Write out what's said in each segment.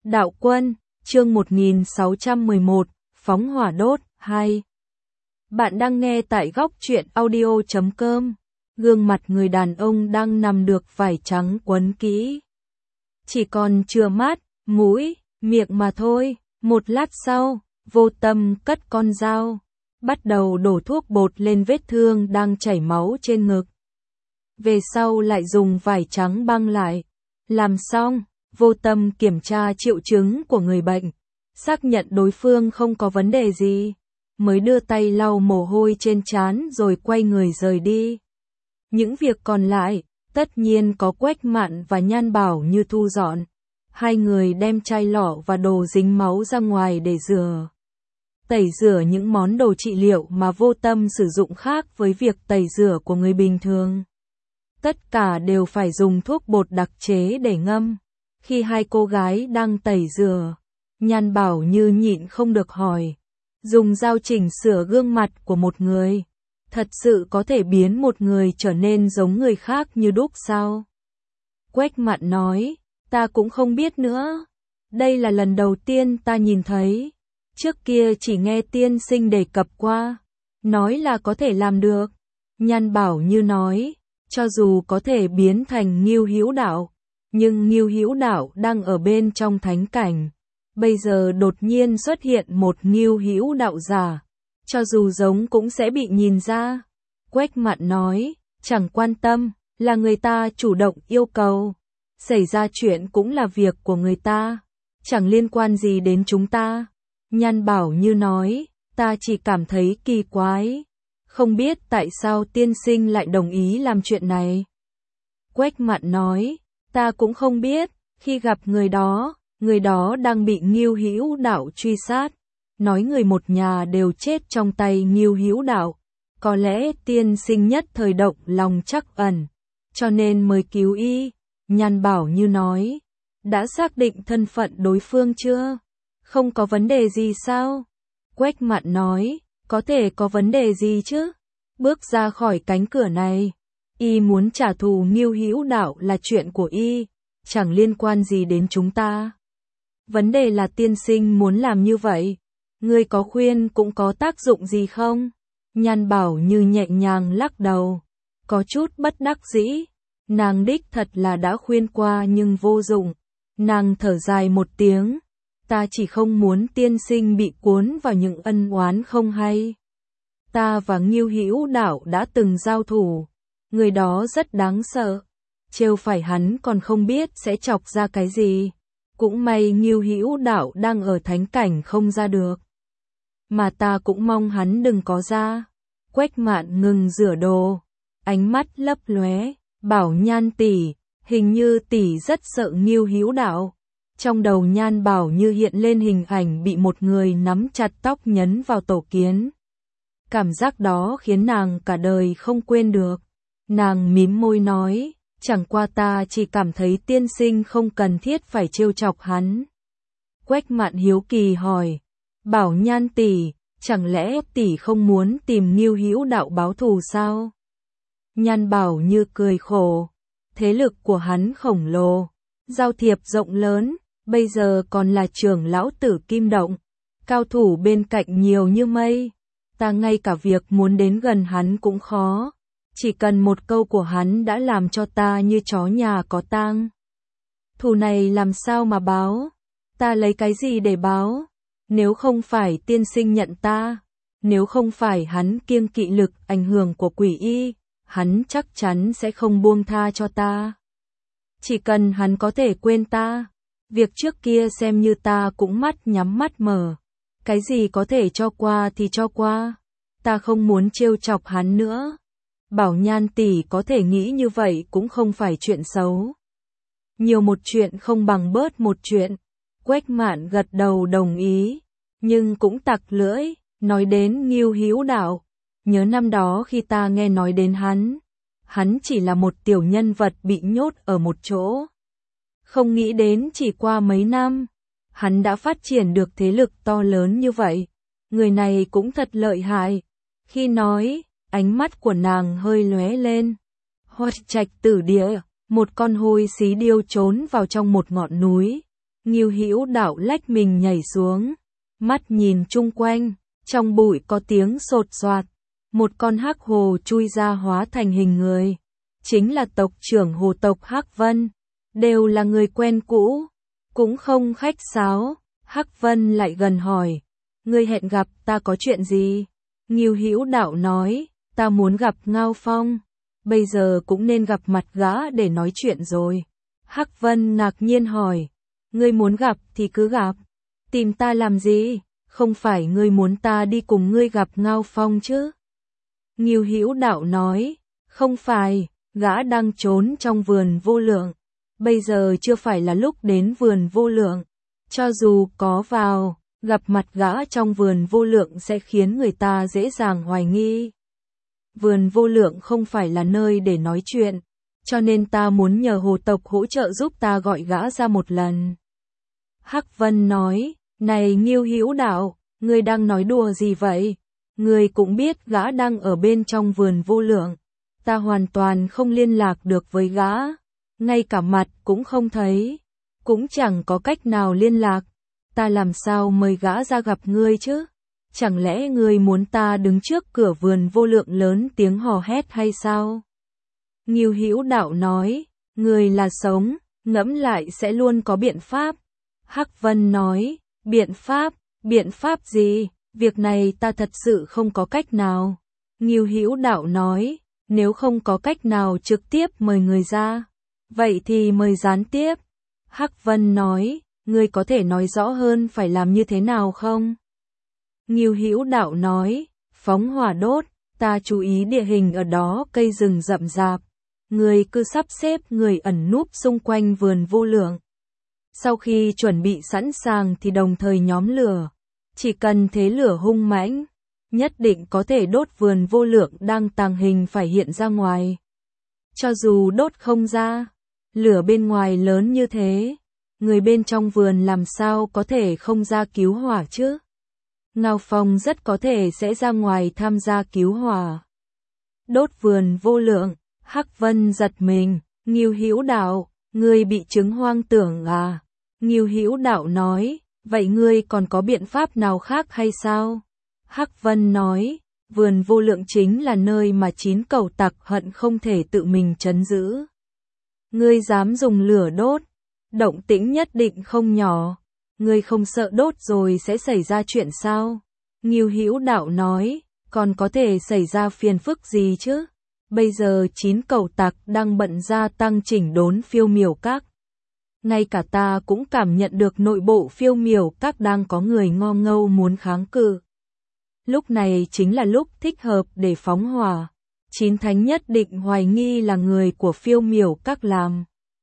Đạo Quân, chương 1611, Phóng hỏa đốt, 2. Bạn đang nghe tại góc truyện audio.com. Gương mặt người đàn ông đang nằm được vải trắng quấn kỹ. Chỉ còn chừa mắt, mũi, miệng mà thôi. Một lát sau, Vô Tâm cất con dao, bắt đầu đổ thuốc bột lên vết thương đang chảy máu trên ngực. Về sau lại dùng vải trắng băng lại. Làm xong, Vô Tâm kiểm tra triệu chứng của người bệnh, xác nhận đối phương không có vấn đề gì, mới đưa tay lau mồ hôi trên trán rồi quay người rời đi. Những việc còn lại, tất nhiên có Quách Mạn và Nhan Bảo Như thu dọn. Hai người đem chai lọ và đồ dính máu ra ngoài để rửa. Tẩy rửa những món đồ trị liệu mà Vô Tâm sử dụng khác với việc tẩy rửa của người bình thường. Tất cả đều phải dùng thuốc bột đặc chế để ngâm. Khi hai cô gái đang tẩy rửa, Nhan Bảo Như nhịn không được hỏi, dùng dao chỉnh sửa gương mặt của một người, thật sự có thể biến một người trở nên giống người khác như đúc sao? Quách Mạn nói, ta cũng không biết nữa. Đây là lần đầu tiên ta nhìn thấy. Trước kia chỉ nghe tiên sinh đề cập qua, nói là có thể làm được. Nhan Bảo Như nói, cho dù có thể biến thành Ngưu Hữu Đạo, nhưng Ngưu Hữu Đạo đang ở bên trong thánh cảnh. Bây giờ đột nhiên xuất hiện một Ngưu Hữu Đạo giả, cho dù giống cũng sẽ bị nhìn ra. Quách Mạn nói, chẳng quan tâm, là người ta chủ động yêu cầu. Xảy ra chuyện cũng là việc của người ta, chẳng liên quan gì đến chúng ta. Nhan Bảo Như nói, ta chỉ cảm thấy kỳ quái, không biết tại sao tiên sinh lại đồng ý làm chuyện này. Quách Mạn nói, ta cũng không biết, khi gặp người đó đang bị Ngưu Hữu Đạo truy sát, nói người một nhà đều chết trong tay Ngưu Hữu Đạo, có lẽ tiên sinh nhất thời động lòng trắc ẩn, cho nên mới cứu y. Nhan Bảo Như nói, đã xác định thân phận đối phương chưa? Không có vấn đề gì sao? Quách Mạn nói, có thể có vấn đề gì chứ? Bước ra khỏi cánh cửa này, y muốn trả thù Ngưu Hữu Đạo là chuyện của y, chẳng liên quan gì đến chúng ta. Vấn đề là tiên sinh muốn làm như vậy, ngươi có khuyên cũng có tác dụng gì không? Nhan Bảo Như nhẹ nhàng lắc đầu, có chút bất đắc dĩ. Nàng đích thật là đã khuyên qua nhưng vô dụng. Nàng thở dài một tiếng, ta chỉ không muốn tiên sinh bị cuốn vào những ân oán không hay. Ta và Ngưu Hữu Đạo đã từng giao thủ, người đó rất đáng sợ, trêu phải hắn còn không biết sẽ chọc ra cái gì. Cũng may Ngưu Hữu Đạo đang ở thánh cảnh không ra được, mà ta cũng mong hắn đừng có ra. Quách Mạn ngừng rửa đồ, ánh mắt lấp lóe, bảo Nhan tỷ, hình như tỷ rất sợ Ngưu Hữu Đạo. Trong đầu Nhan Bảo Như hiện lên hình ảnh bị một người nắm chặt tóc nhấn vào tổ kiến. Cảm giác đó khiến nàng cả đời không quên được. Nàng mím môi nói, chẳng qua ta chỉ cảm thấy tiên sinh không cần thiết phải trêu chọc hắn. Quách Mạn hiếu kỳ hỏi, bảo Nhan tỷ, chẳng lẽ tỷ không muốn tìm Ngưu Hữu Đạo báo thù sao? Nhan Bảo Như cười khổ, thế lực của hắn khổng lồ, giao thiệp rộng lớn, bây giờ còn là trưởng lão Tử Kim Động, cao thủ bên cạnh nhiều như mây, ta ngay cả việc muốn đến gần hắn cũng khó, chỉ cần một câu của hắn đã làm cho ta như chó nhà có tang. Thù này làm sao mà báo? Ta lấy cái gì để báo? Nếu không phải tiên sinh nhận ta, nếu không phải hắn kiêng kỵ lực ảnh hưởng của quỷ y, hắn chắc chắn sẽ không buông tha cho ta. Chỉ cần hắn có thể quên ta, việc trước kia xem như ta cũng mắt nhắm mắt mở. Cái gì có thể cho qua thì cho qua, ta không muốn trêu chọc hắn nữa. Bảo Nhan tỷ có thể nghĩ như vậy cũng không phải chuyện xấu. Nhiều một chuyện không bằng bớt một chuyện. Quách Mạn gật đầu đồng ý, nhưng cũng tặc lưỡi, nói đến Ngưu Hữu Đạo. Nhớ năm đó khi ta nghe nói đến hắn chỉ là một tiểu nhân vật bị nhốt ở một chỗ. Không nghĩ đến chỉ qua mấy năm, hắn đã phát triển được thế lực to lớn như vậy. Người này cũng thật lợi hại. Khi nói, ánh mắt của nàng hơi lóe lên. Hoạch Trạch Tử Địa, một con hôi xí điêu trốn vào trong một ngọn núi. Ngưu Hữu Đạo lách mình nhảy xuống, mắt nhìn chung quanh, trong bụi có tiếng sột soạt, một con hắc hồ chui ra hóa thành hình người, chính là tộc trưởng hồ tộc Hắc Vân, đều là người quen cũ, cũng không khách sáo. Hắc Vân lại gần hỏi, ngươi hẹn gặp ta có chuyện gì? Ngưu Hữu Đạo nói, ta muốn gặp Ngao Phong, bây giờ cũng nên gặp mặt gã để nói chuyện rồi. Hắc Vân ngạc nhiên hỏi, ngươi muốn gặp thì cứ gặp, tìm ta làm gì? Không phải ngươi muốn ta đi cùng ngươi gặp Ngao Phong chứ? Ngưu Hữu Đạo nói, không phải, gã đang trốn trong vườn vô lượng, bây giờ chưa phải là lúc đến vườn vô lượng, cho dù có vào, gặp mặt gã trong vườn vô lượng sẽ khiến người ta dễ dàng hoài nghi. Vườn vô lượng không phải là nơi để nói chuyện, cho nên ta muốn nhờ hồ tộc hỗ trợ giúp ta gọi gã ra một lần. Hắc Vân nói, này Ngưu Hữu Đạo, ngươi đang nói đùa gì vậy? Ngươi cũng biết gã đang ở bên trong vườn vô lượng, ta hoàn toàn không liên lạc được với gã, ngay cả mặt cũng không thấy, cũng chẳng có cách nào liên lạc, ta làm sao mời gã ra gặp ngươi chứ? Chẳng lẽ ngươi muốn ta đứng trước cửa vườn vô lượng lớn tiếng hò hét hay sao? Ngưu Hữu Đạo nói, ngươi là sống, ngẫm lại sẽ luôn có biện pháp. Hắc Vân nói, biện pháp gì? Việc này ta thật sự không có cách nào. Ngưu Hữu Đạo nói, nếu không có cách nào trực tiếp mời người ra, vậy thì mời gián tiếp. Hắc Vân nói, ngươi có thể nói rõ hơn phải làm như thế nào không? Ngưu Hữu Đạo nói, phóng hỏa đốt, ta chú ý địa hình ở đó cây rừng rậm rạp, ngươi cứ sắp xếp người ẩn núp xung quanh vườn vô lượng. Sau khi chuẩn bị sẵn sàng thì đồng thời nhóm lửa, chỉ cần thế lửa hung mãnh, nhất định có thể đốt vườn vô lượng đang tàng hình phải hiện ra ngoài. Cho dù đốt không ra, lửa bên ngoài lớn như thế, người bên trong vườn làm sao có thể không ra cứu hỏa chứ? Ngao Phong rất có thể sẽ ra ngoài tham gia cứu hỏa. Đốt vườn vô lượng, Hắc Vân giật mình, Ngưu Hữu Đạo, ngươi bị chứng hoang tưởng à? Ngưu Hữu Đạo nói, vậy ngươi còn có biện pháp nào khác hay sao? Hắc Vân nói, vườn vô lượng chính là nơi mà 9 cẩu tặc hận không thể tự mình trấn giữ. Ngươi dám dùng lửa đốt, động tĩnh nhất định không nhỏ. Ngươi không sợ đốt rồi sẽ xảy ra chuyện sao? Ngưu Hữu Đạo nói, còn có thể xảy ra phiền phức gì chứ? Bây giờ 9 cẩu tặc đang bận gia tăng chỉnh đốn Phiêu Miểu Các. Ngay cả ta cũng cảm nhận được nội bộ Phiêu Miểu Các đang có người ngo ngâu muốn kháng cự. Lúc này chính là lúc thích hợp để phóng hỏa. 9 thánh nhất định hoài nghi là người của Phiêu Miểu Các làm.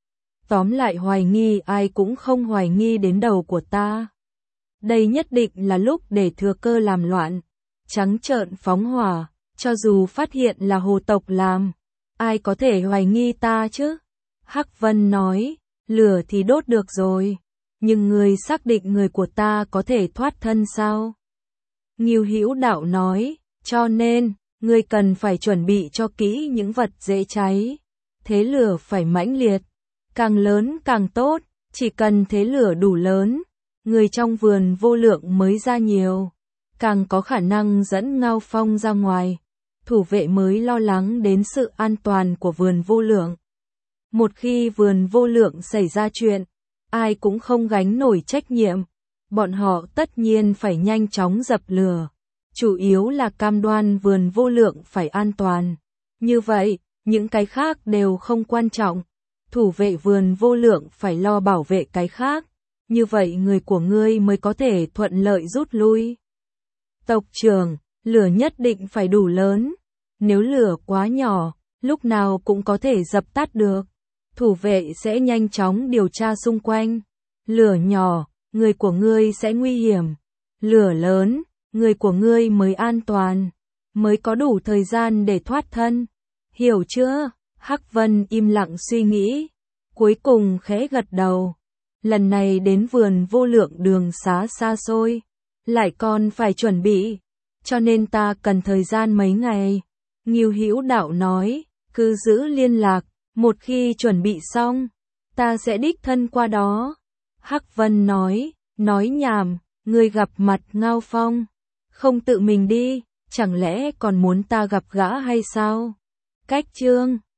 Tóm lại hoài nghi ai cũng không hoài nghi đến đầu của ta. Đây nhất định là lúc để thừa cơ làm loạn, trắng trợn phóng hỏa, cho dù phát hiện là hồ tộc làm, ai có thể hoài nghi ta chứ? Hắc Vân nói, lửa thì đốt được rồi, nhưng người xác định người của ta có thể thoát thân sao? Ngưu Hữu Đạo nói, cho nên, ngươi cần phải chuẩn bị cho kỹ những vật dễ cháy, thế lửa phải mãnh liệt. Càng lớn càng tốt, chỉ cần thế lửa đủ lớn, người trong vườn vô lượng mới ra nhiều, càng có khả năng dẫn Ngao Phong ra ngoài, thủ vệ mới lo lắng đến sự an toàn của vườn vô lượng. Một khi vườn vô lượng xảy ra chuyện, ai cũng không gánh nổi trách nhiệm, bọn họ tất nhiên phải nhanh chóng dập lửa, chủ yếu là cam đoan vườn vô lượng phải an toàn. Như vậy, những cái khác đều không quan trọng. Thủ vệ vườn vô lượng phải lo bảo vệ cái khác, như vậy người của ngươi mới có thể thuận lợi rút lui. Tộc trưởng, lửa nhất định phải đủ lớn, nếu lửa quá nhỏ, lúc nào cũng có thể dập tắt được. Thủ vệ sẽ nhanh chóng điều tra xung quanh. Lửa nhỏ, người của ngươi sẽ nguy hiểm. Lửa lớn, người của ngươi mới an toàn, mới có đủ thời gian để thoát thân. Hiểu chưa? Hắc Vân im lặng suy nghĩ, cuối cùng khẽ gật đầu. Lần này đến vườn vô lượng đường xá xa xôi, lại còn phải chuẩn bị, cho nên ta cần thời gian mấy ngày. Ngưu Hữu Đạo nói, cứ giữ liên lạc, một khi chuẩn bị xong, ta sẽ đích thân qua đó. Hắc Vân nói nhảm, ngươi gặp mặt Ngao Phong, không tự mình đi, chẳng lẽ còn muốn ta gặp gã hay sao? Cách chương